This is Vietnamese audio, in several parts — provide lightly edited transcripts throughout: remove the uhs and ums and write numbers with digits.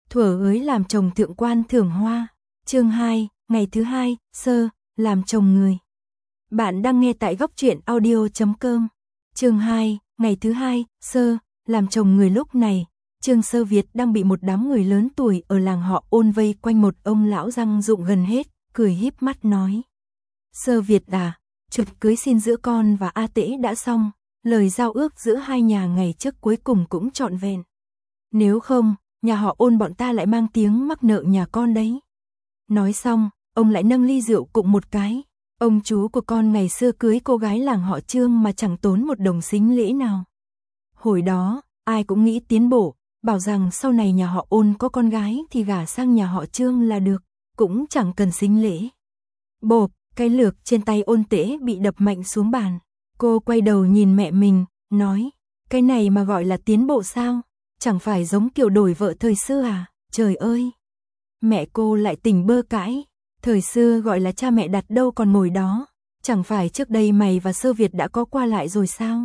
Thuở ới làm chồng thượng quan thưởng hoa. Chương 2, ngày thứ 2, sơ, làm chồng người. Bạn đang nghe tại góc truyện audio.com. Chương 2, ngày thứ 2, sơ, làm chồng người. Lúc này, Trương Sơ Việt đang bị một đám người lớn tuổi ở làng họ Ôn vây quanh một ông lão răng rụng gần hết, cười híp mắt nói. Sơ Việt à, chuyện cưới xin giữa con và A Tễ đã xong, lời giao ước giữa hai nhà ngày trước cuối cùng cũng trọn vẹn. Nếu không, nhà họ Ôn bọn ta lại mang tiếng mắc nợ nhà con đấy. Nói xong, ông lại nâng ly rượu cụng một cái. Ông chú của con ngày xưa cưới cô gái làng họ Trương mà chẳng tốn một đồng sính lễ nào. Hồi đó, ai cũng nghĩ tiến bộ, bảo rằng sau này nhà họ Ôn có con gái thì gả sang nhà họ Trương là được, cũng chẳng cần sính lễ. Bộp, cái lược trên tay Ôn Tễ bị đập mạnh xuống bàn. Cô quay đầu nhìn mẹ mình, nói, cái này mà gọi là tiến bộ sao? Chẳng phải giống kiểu đổi vợ thời xưa à? Trời ơi! Mẹ cô lại tỉnh bơ cãi. Thời xưa gọi là cha mẹ đặt đâu còn ngồi đó. Chẳng phải trước đây mày và Sơ Việt đã có qua lại rồi sao?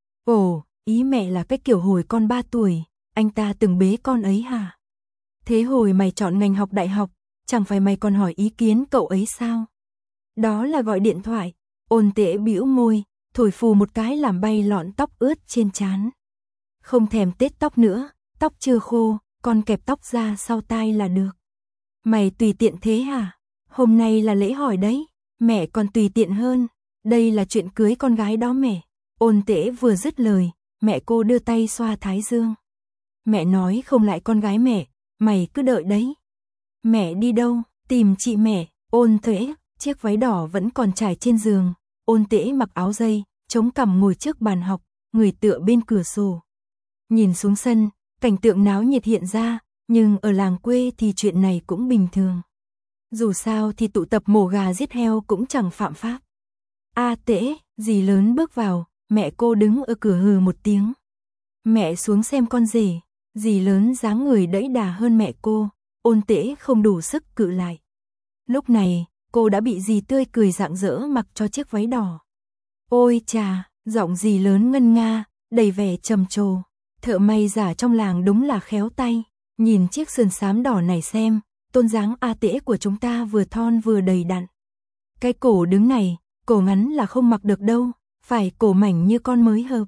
Ồ, ý mẹ là cái kiểu hồi con 3 tuổi, anh ta từng bế con ấy hả? Thế hồi mày chọn ngành học đại học, chẳng phải mày còn hỏi ý kiến cậu ấy sao? Đó là gọi điện thoại. Ôn Tễ bĩu môi, thổi phù một cái làm bay lọn tóc ướt trên trán. Không thèm tết tóc nữa, tóc chưa khô, con kẹp tóc ra sau tai là được. Mày tùy tiện thế hả? Hôm nay là lễ hỏi đấy, mẹ còn tùy tiện hơn, đây là chuyện cưới con gái đó mẹ. Ôn Tễ vừa dứt lời, mẹ cô đưa tay xoa thái dương. Mẹ nói không lại con gái mẹ, mày cứ đợi đấy. Mẹ đi đâu? Tìm chị mẹ. Ôn Tễ, chiếc váy đỏ vẫn còn trải trên giường. Ôn Tễ mặc áo dây, chống cằm ngồi trước bàn học, người tựa bên cửa sổ. Nhìn xuống sân, cảnh tượng náo nhiệt hiện ra, nhưng ở làng quê thì chuyện này cũng bình thường. Dù sao thì tụ tập mổ gà giết heo cũng chẳng phạm pháp. A Tễ, dì lớn bước vào, mẹ cô đứng ở cửa hừ một tiếng. Mẹ xuống xem con rể. Dì lớn dáng người đẫy đà hơn mẹ cô, Ôn Tễ không đủ sức cự lại. Lúc này, cô đã bị dì tươi cười rạng rỡ mặc cho chiếc váy đỏ. Ôi chà, giọng dì lớn ngân nga, đầy vẻ trầm trồ. Thợ may giả trong làng đúng là khéo tay. Nhìn chiếc sườn xám đỏ này xem, tôn dáng A Tễ của chúng ta vừa thon vừa đầy đặn. Cái cổ đứng này, cổ ngắn là không mặc được đâu, phải cổ mảnh như con mới hợp.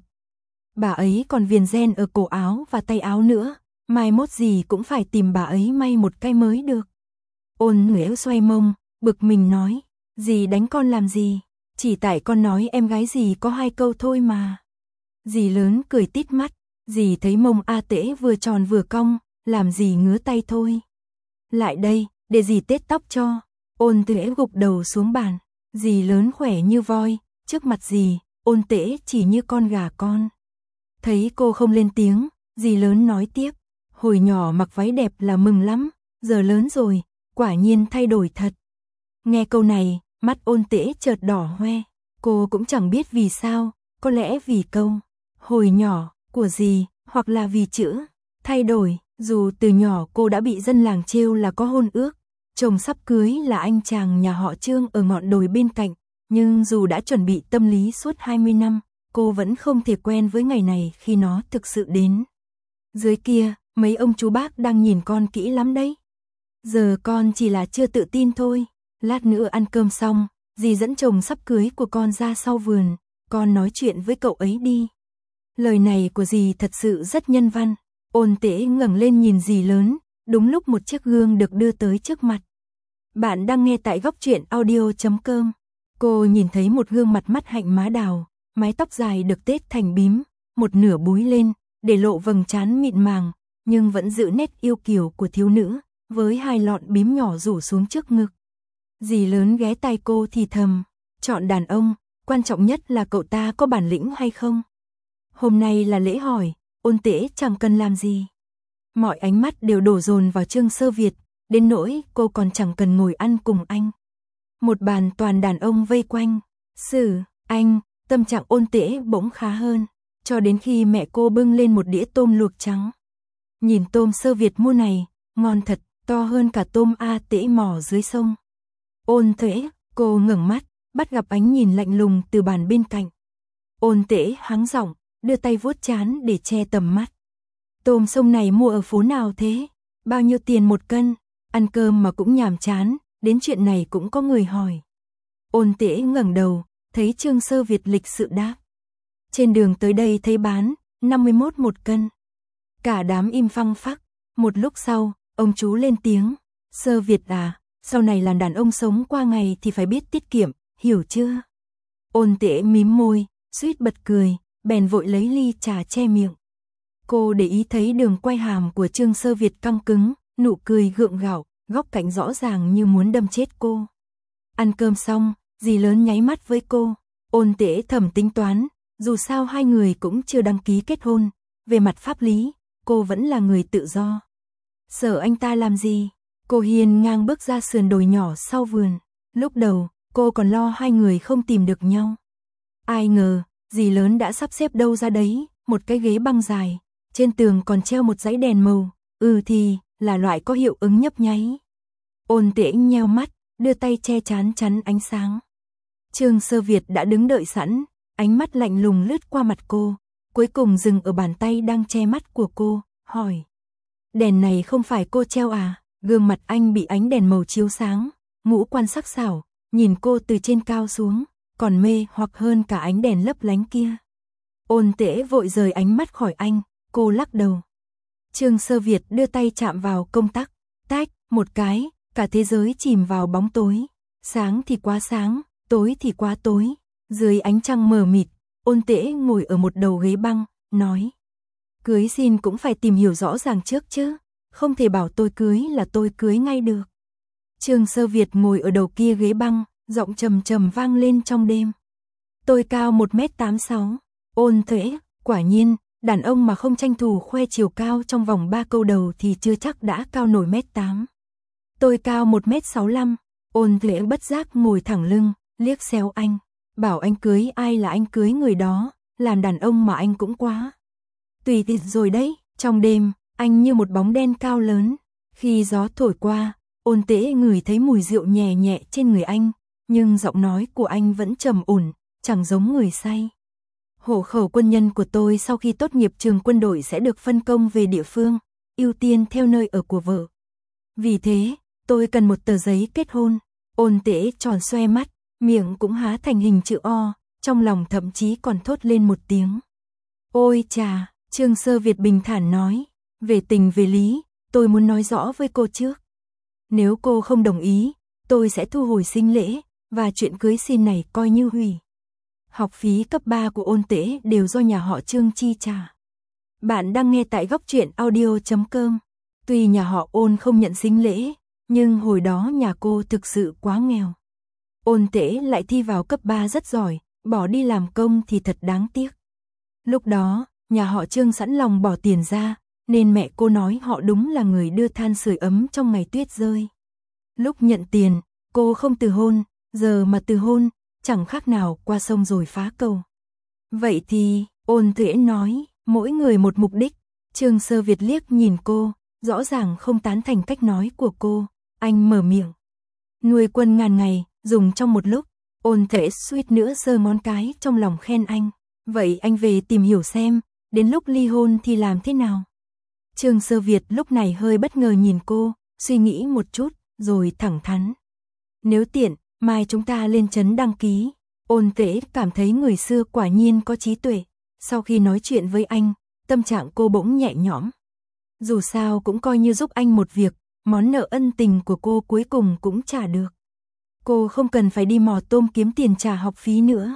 Bà ấy còn viền ren ở cổ áo và tay áo nữa, mai mốt gì cũng phải tìm bà ấy may một cái mới được. Ôn Nhuế xoay mông, bực mình nói, dì đánh con làm gì? Chỉ tại con nói em gái dì có 2 câu thôi mà. Dì lớn cười tít mắt, dì thấy mông A Tễ vừa tròn vừa cong, làm dì ngứa tay thôi. Lại đây, để dì tết tóc cho. Ôn Tễ gục đầu xuống bàn, dì lớn khỏe như voi, trước mặt dì, Ôn Tễ chỉ như con gà con. Thấy cô không lên tiếng, dì lớn nói tiếp, hồi nhỏ mặc váy đẹp là mừng lắm, giờ lớn rồi, quả nhiên thay đổi thật. Nghe câu này, mắt Ôn Tễ chợt đỏ hoe, cô cũng chẳng biết vì sao, có lẽ vì câu hồi nhỏ của dì, hoặc là vì chữ thay đổi. Dù từ nhỏ cô đã bị dân làng trêu là có hôn ước, chồng sắp cưới là anh chàng nhà họ Trương ở ngọn đồi bên cạnh, nhưng dù đã chuẩn bị tâm lý suốt 20 năm, cô vẫn không thể quen với ngày này khi nó thực sự đến. Dưới kia, mấy ông chú bác đang nhìn con kỹ lắm đấy. Giờ con chỉ là chưa tự tin thôi. Lát nữa ăn cơm xong, dì dẫn chồng sắp cưới của con ra sau vườn, con nói chuyện với cậu ấy đi. Lời này của dì thật sự rất nhân văn. Ôn Tễ ngẩng lên nhìn dì lớn, đúng lúc một chiếc gương được đưa tới trước mặt. Bạn đang nghe tại góc truyện audio.com. Cô nhìn thấy một gương mặt mắt hạnh má đào, mái tóc dài được tết thành bím, một nửa búi lên, để lộ vầng trán mịn màng, nhưng vẫn giữ nét yêu kiều của thiếu nữ, với 2 lọn bím nhỏ rủ xuống trước ngực. Dì lớn ghé tai cô thì thầm, chọn đàn ông, quan trọng nhất là cậu ta có bản lĩnh hay không. Hôm nay là lễ hỏi, Ôn Tễ chẳng cần làm gì. Mọi ánh mắt đều đổ dồn vào Trương Sơ Việt, đến nỗi cô còn chẳng cần ngồi ăn cùng anh. Một bàn toàn đàn ông vây quanh. Anh, tâm trạng Ôn Tễ bỗng khá hơn, cho đến khi mẹ cô bưng lên một đĩa tôm luộc trắng. Nhìn tôm Sơ Việt mua này, ngon thật, to hơn cả tôm A Tễ mò dưới sông. Ôn Tễ, cô ngẩng mắt, bắt gặp ánh nhìn lạnh lùng từ bàn bên cạnh. Ôn Tễ hắng giọng, đưa tay vuốt trán để che tầm mắt. Tôm sông này mua ở phố nào thế? Bao nhiêu tiền một cân? Ăn cơm mà cũng nhàm chán, đến chuyện này cũng có người hỏi. Ôn Tễ ngẩng đầu, thấy Trương Sơ Việt lịch sự đáp. Trên đường tới đây thấy bán, 51 một cân. Cả đám im phăng phắc, một lúc sau, ông chú lên tiếng. Sơ Việt à, sau này làm đàn ông sống qua ngày thì phải biết tiết kiệm, hiểu chưa? Ôn Tễ mím môi, suýt bật cười, bèn vội lấy ly trà che miệng. Cô để ý thấy đường quay hàm của Trương Sơ Việt căng cứng, nụ cười gượng gạo, góc cạnh rõ ràng như muốn đâm chết cô. Ăn cơm xong, dì lớn nháy mắt với cô. Ôn Tễ thầm tính toán, dù sao hai người cũng chưa đăng ký kết hôn, về mặt pháp lý, cô vẫn là người tự do. Sợ anh ta làm gì? Cô hiên ngang bước ra sườn đồi nhỏ sau vườn. Lúc đầu, cô còn lo hai người không tìm được nhau. Ai ngờ, dì lớn đã sắp xếp đâu ra đấy, một cái ghế băng dài, trên tường còn treo một dãy đèn màu, thì, là loại có hiệu ứng nhấp nháy. Ôn Tễ nheo mắt, đưa tay che chắn ánh sáng. Trương Sơ Việt đã đứng đợi sẵn, ánh mắt lạnh lùng lướt qua mặt cô, cuối cùng dừng ở bàn tay đang che mắt của cô, hỏi. Đèn này không phải cô treo à? Gương mặt anh bị ánh đèn màu chiếu sáng, ngũ quan sắc sảo, nhìn cô từ trên cao xuống, còn mê hoặc hơn cả ánh đèn lấp lánh kia. Ôn Tễ vội rời ánh mắt khỏi anh, cô lắc đầu. Trương Sơ Việt đưa tay chạm vào công tắc, tách, một cái, cả thế giới chìm vào bóng tối. Sáng thì quá sáng, tối thì quá tối. Dưới ánh trăng mờ mịt, Ôn Tễ ngồi ở một đầu ghế băng, nói. Cưới xin cũng phải tìm hiểu rõ ràng trước chứ, không thể bảo tôi cưới là tôi cưới ngay được. Trương Sơ Việt ngồi ở đầu kia ghế băng, giọng trầm trầm vang lên trong đêm. Tôi cao 1m86, Ôn Tễ, quả nhiên, đàn ông mà không tranh thủ khoe chiều cao trong vòng 3 câu đầu thì chưa chắc đã cao nổi 1m8. Tôi cao 1m65, Ôn Tễ bất giác ngồi thẳng lưng, liếc xéo anh, bảo anh cưới ai là anh cưới người đó, làm đàn ông mà anh cũng quá. Tùy tiện rồi đấy, trong đêm, anh như một bóng đen cao lớn, khi gió thổi qua, Ôn Tễ ngửi thấy mùi rượu nhẹ nhẹ trên người anh, nhưng giọng nói của anh vẫn trầm ổn, chẳng giống người say. Hộ khẩu quân nhân của tôi sau khi tốt nghiệp trường quân đội sẽ được phân công về địa phương, ưu tiên theo nơi ở của vợ. Vì thế, tôi cần một tờ giấy kết hôn. Ôn Tễ tròn xoe mắt, miệng cũng há thành hình chữ O, trong lòng thậm chí còn thốt lên một tiếng. Ôi chà, Trương Sơ Việt bình thản nói, về tình về lý, tôi muốn nói rõ với cô trước. Nếu cô không đồng ý, tôi sẽ thu hồi sinh lễ, và chuyện cưới xin này coi như hủy. Học phí cấp 3 của Ôn Tễ đều do nhà họ Trương chi trả. Bạn đang nghe tại Góc Truyện Audio.com. Tuy nhà họ Ôn không nhận sinh lễ, nhưng hồi đó nhà cô thực sự quá nghèo. Ôn Tễ lại thi vào cấp 3 rất giỏi, bỏ đi làm công thì thật đáng tiếc. Lúc đó, nhà họ Trương sẵn lòng bỏ tiền ra, nên mẹ cô nói họ đúng là người đưa than sưởi ấm trong ngày tuyết rơi. Lúc nhận tiền, cô không từ hôn, giờ mà từ hôn, chẳng khác nào qua sông rồi phá cầu. Vậy thì, Ôn Tễ nói, mỗi người một mục đích. Trương Sơ Việt liếc nhìn cô, rõ ràng không tán thành cách nói của cô, anh mở miệng. Nuôi quân ngàn ngày, dùng trong một lúc. Ôn Tễ suýt nữa giơ ngón cái trong lòng khen anh. Vậy anh về tìm hiểu xem, đến lúc ly hôn thì làm thế nào? Trương Sơ Việt lúc này hơi bất ngờ nhìn cô, suy nghĩ một chút, rồi thẳng thắn. Nếu tiện, mai chúng ta lên trấn đăng ký. Ôn Tễ cảm thấy người xưa quả nhiên có trí tuệ. Sau khi nói chuyện với anh, tâm trạng cô bỗng nhẹ nhõm. Dù sao cũng coi như giúp anh một việc, món nợ ân tình của cô cuối cùng cũng trả được. Cô không cần phải đi mò tôm kiếm tiền trả học phí nữa.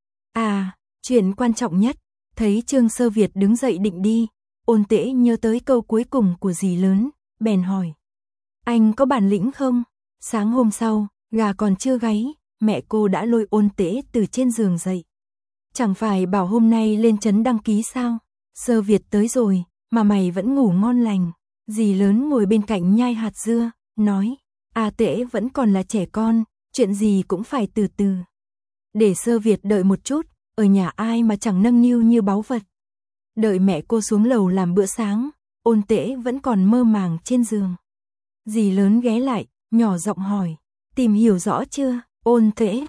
À, chuyện quan trọng nhất, thấy Trương Sơ Việt đứng dậy định đi, Ôn Tễ nhớ tới câu cuối cùng của dì lớn, bèn hỏi. Anh có bản lĩnh không? Sáng hôm sau, gà còn chưa gáy, mẹ cô đã lôi Ôn Tễ từ trên giường dậy. Chẳng phải bảo hôm nay lên trấn đăng ký sao? Sơ Việt tới rồi, mà mày vẫn ngủ ngon lành. Dì lớn ngồi bên cạnh nhai hạt dưa, nói, à Tễ vẫn còn là trẻ con, chuyện gì cũng phải từ từ. Để Sơ Việt đợi một chút, ở nhà ai mà chẳng nâng niu như báu vật. Đợi mẹ cô xuống lầu làm bữa sáng, Ôn Tễ vẫn còn mơ màng trên giường. Dì lớn ghé lại, nhỏ giọng hỏi, tìm hiểu rõ chưa? Ôn Tễ,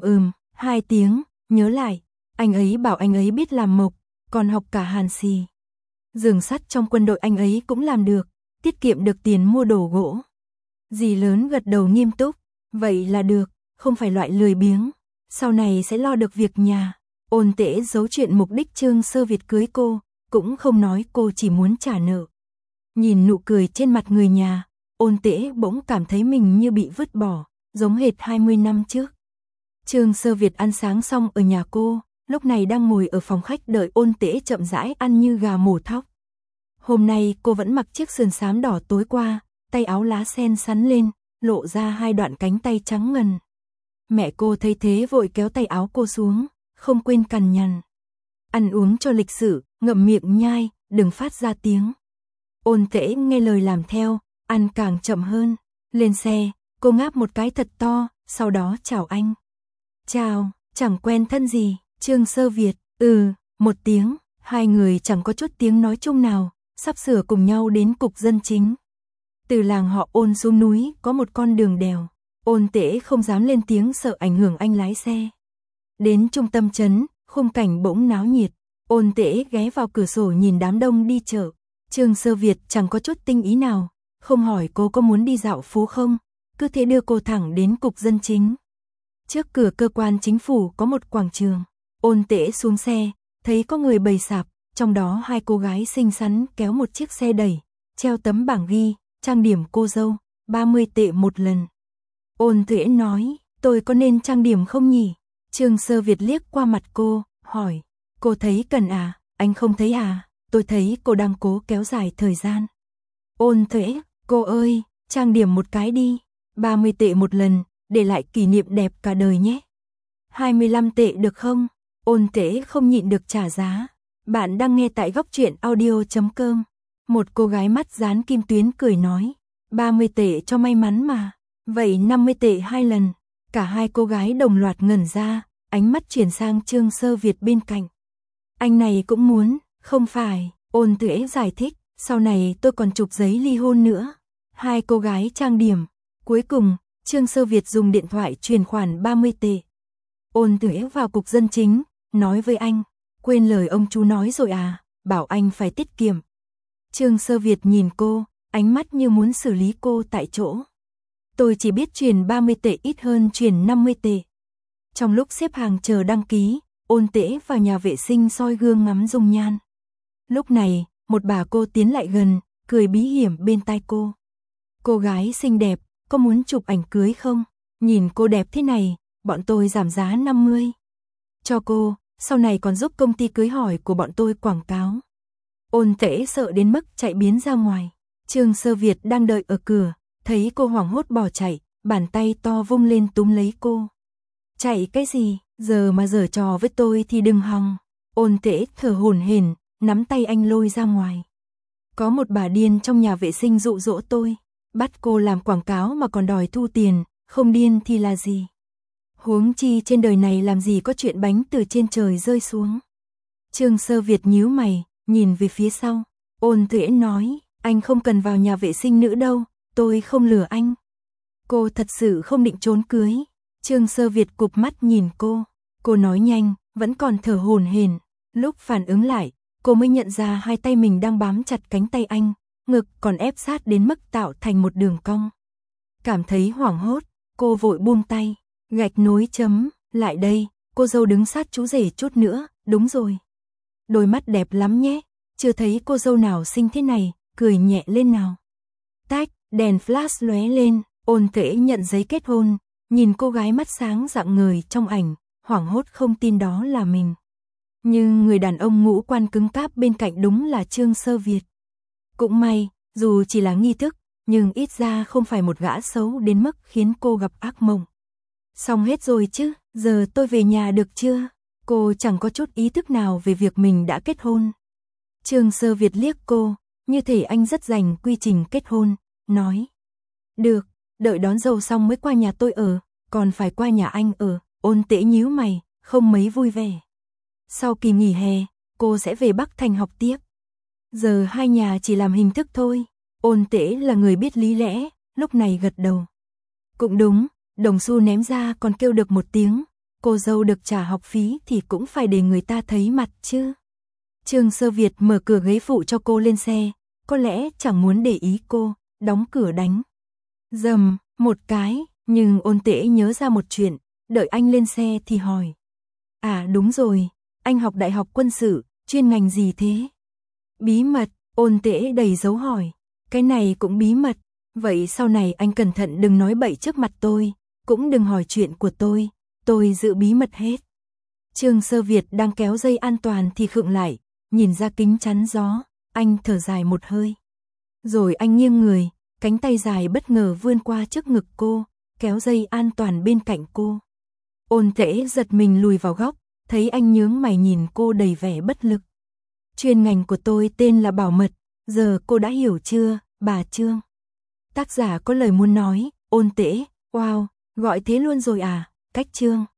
2 tiếng, nhớ lại, anh ấy bảo anh ấy biết làm mộc, còn học cả hàn xì. Giường sắt trong quân đội anh ấy cũng làm được, tiết kiệm được tiền mua đồ gỗ. Dì lớn gật đầu nghiêm túc, vậy là được, không phải loại lười biếng, sau này sẽ lo được việc nhà. Ôn Tễ giấu chuyện mục đích Trương Sơ Việt cưới cô, cũng không nói cô chỉ muốn trả nợ. Nhìn nụ cười trên mặt người nhà, Ôn Tễ bỗng cảm thấy mình như bị vứt bỏ, giống hệt 20 năm trước. Trương Sơ Việt ăn sáng xong ở nhà cô, lúc này đang ngồi ở phòng khách đợi Ôn Tễ chậm rãi ăn như gà mổ thóc. Hôm nay cô vẫn mặc chiếc sườn xám đỏ tối qua, tay áo lá sen sắn lên, lộ ra 2 đoạn cánh tay trắng ngần. Mẹ cô thấy thế vội kéo tay áo cô xuống, không quên cằn nhằn. Ăn uống cho lịch sự, ngậm miệng nhai, đừng phát ra tiếng. Ôn Tễ nghe lời làm theo, ăn càng chậm hơn. Lên xe, cô ngáp một cái thật to, sau đó chào anh. Chào, chẳng quen thân gì, Trương Sơ Việt, một tiếng, hai người chẳng có chút tiếng nói chung nào, sắp sửa cùng nhau đến cục dân chính. Từ làng họ Ôn xuống núi có một con đường đèo, Ôn Tễ không dám lên tiếng sợ ảnh hưởng anh lái xe. Đến trung tâm trấn, khung cảnh bỗng náo nhiệt, Ôn Tễ ghé vào cửa sổ nhìn đám đông đi chợ. Trương Sơ Việt chẳng có chút tinh ý nào, không hỏi cô có muốn đi dạo phố không, cứ thế đưa cô thẳng đến cục dân chính. Trước cửa cơ quan chính phủ có một quảng trường, Ôn Tễ xuống xe, thấy có người bày sạp, trong đó 2 cô gái xinh xắn kéo một chiếc xe đẩy, treo tấm bảng ghi, trang điểm cô dâu, 30 tệ một lần. Ôn Tễ nói, tôi có nên trang điểm không nhỉ? Trương Sơ Việt liếc qua mặt cô, hỏi, cô thấy cần à? Anh không thấy à? Tôi thấy cô đang cố kéo dài thời gian. Ôn Tễ, cô ơi, trang điểm một cái đi, 30 tệ một lần, để lại kỷ niệm đẹp cả đời nhé. 25 tệ được không? Ôn Tễ không nhịn được trả giá. Bạn đang nghe tại Góc Truyện Audio.com. Một cô gái mắt dán kim tuyến cười nói, 30 tệ cho may mắn mà, vậy 50 tệ 2 lần. Cả 2 cô gái đồng loạt ngẩn ra, ánh mắt chuyển sang Trương Sơ Việt bên cạnh. Anh này cũng muốn, không phải, Ôn Tễ giải thích, sau này tôi còn chụp giấy ly hôn nữa. 2 cô gái trang điểm, cuối cùng, Trương Sơ Việt dùng điện thoại chuyển khoản 30 tệ. Ôn Tễ vào cục dân chính, nói với anh, quên lời ông chú nói rồi à, bảo anh phải tiết kiệm. Trương Sơ Việt nhìn cô, ánh mắt như muốn xử lý cô tại chỗ. Tôi chỉ biết chuyển 30 tệ ít hơn chuyển 50 tệ. Trong lúc xếp hàng chờ đăng ký, Ôn Tễ vào nhà vệ sinh soi gương ngắm dung nhan. Lúc này, một bà cô tiến lại gần, cười bí hiểm bên tai cô. Cô gái xinh đẹp, có muốn chụp ảnh cưới không? Nhìn cô đẹp thế này, bọn tôi giảm giá 50. Cho cô, sau này còn giúp công ty cưới hỏi của bọn tôi quảng cáo. Ôn Tễ sợ đến mức chạy biến ra ngoài. Trương Sơ Việt đang đợi ở cửa, thấy cô hoảng hốt bỏ chạy, bàn tay to vung lên túm lấy cô. Chạy cái gì, giờ mà giở trò với tôi thì đừng hòng. Ôn Tễ thở hổn hển, nắm tay anh lôi ra ngoài. Có một bà điên trong nhà vệ sinh dụ dỗ tôi, bắt cô làm quảng cáo mà còn đòi thu tiền, không điên thì là gì. Huống chi trên đời này làm gì có chuyện bánh từ trên trời rơi xuống. Trương Sơ Việt nhíu mày, nhìn về phía sau. Ôn Tễ nói, anh không cần vào nhà vệ sinh nữa đâu, tôi không lừa anh. Cô thật sự không định trốn cưới. Trương Sơ Việt cụp mắt nhìn cô nói nhanh, vẫn còn thở hổn hển. Lúc phản ứng lại, cô mới nhận ra 2 tay mình đang bám chặt cánh tay anh, ngực còn ép sát đến mức tạo thành một đường cong. Cảm thấy hoảng hốt, cô vội buông tay, gạch nối chấm, lại đây, cô dâu đứng sát chú rể chút nữa, đúng rồi. Đôi mắt đẹp lắm nhé, chưa thấy cô dâu nào xinh thế này, cười nhẹ lên nào. Tách, đèn flash lóe lên, Ôn Tễ nhận giấy kết hôn, nhìn cô gái mắt sáng rạng ngời trong ảnh, hoảng hốt không tin đó là mình. Nhưng người đàn ông ngũ quan cứng cáp bên cạnh đúng là Trương Sơ Việt. Cũng may, dù chỉ là nghi thức, nhưng ít ra không phải một gã xấu đến mức khiến cô gặp ác mộng. Xong hết rồi chứ, giờ tôi về nhà được chưa? Cô chẳng có chút ý thức nào về việc mình đã kết hôn. Trương Sơ Việt liếc cô, như thể anh rất rành quy trình kết hôn, nói. Được, đợi đón dâu xong mới qua nhà tôi ở, còn phải qua nhà anh ở. Ôn Tễ nhíu mày, không mấy vui vẻ. Sau kỳ nghỉ hè, cô sẽ về Bắc Thành học tiếp. Giờ 2 nhà chỉ làm hình thức thôi. Ôn Tễ là người biết lý lẽ, lúc này gật đầu. Cũng đúng, đồng xu ném ra còn kêu được một tiếng, cô dâu được trả học phí thì cũng phải để người ta thấy mặt chứ. Trương Sơ Việt mở cửa ghế phụ cho cô lên xe, có lẽ chẳng muốn để ý cô, đóng cửa đánh. Dầm, một cái, nhưng Ôn Tễ nhớ ra một chuyện, đợi anh lên xe thì hỏi. À đúng rồi, anh học đại học quân sự, chuyên ngành gì thế? Bí mật, Ôn Tễ đầy dấu hỏi. Cái này cũng bí mật, vậy sau này anh cẩn thận đừng nói bậy trước mặt tôi, cũng đừng hỏi chuyện của tôi giữ bí mật hết. Trương Sơ Việt đang kéo dây an toàn thì khựng lại, nhìn ra kính chắn gió, anh thở dài một hơi. Rồi anh nghiêng người, cánh tay dài bất ngờ vươn qua trước ngực cô, kéo dây an toàn bên cạnh cô. Ôn Tễ giật mình lùi vào góc, thấy anh nhướng mày nhìn cô đầy vẻ bất lực. Chuyên ngành của tôi tên là bảo mật, giờ cô đã hiểu chưa, bà Trương? Tác giả có lời muốn nói, Ôn Tễ, wow, gọi thế luôn rồi à, cách Trương.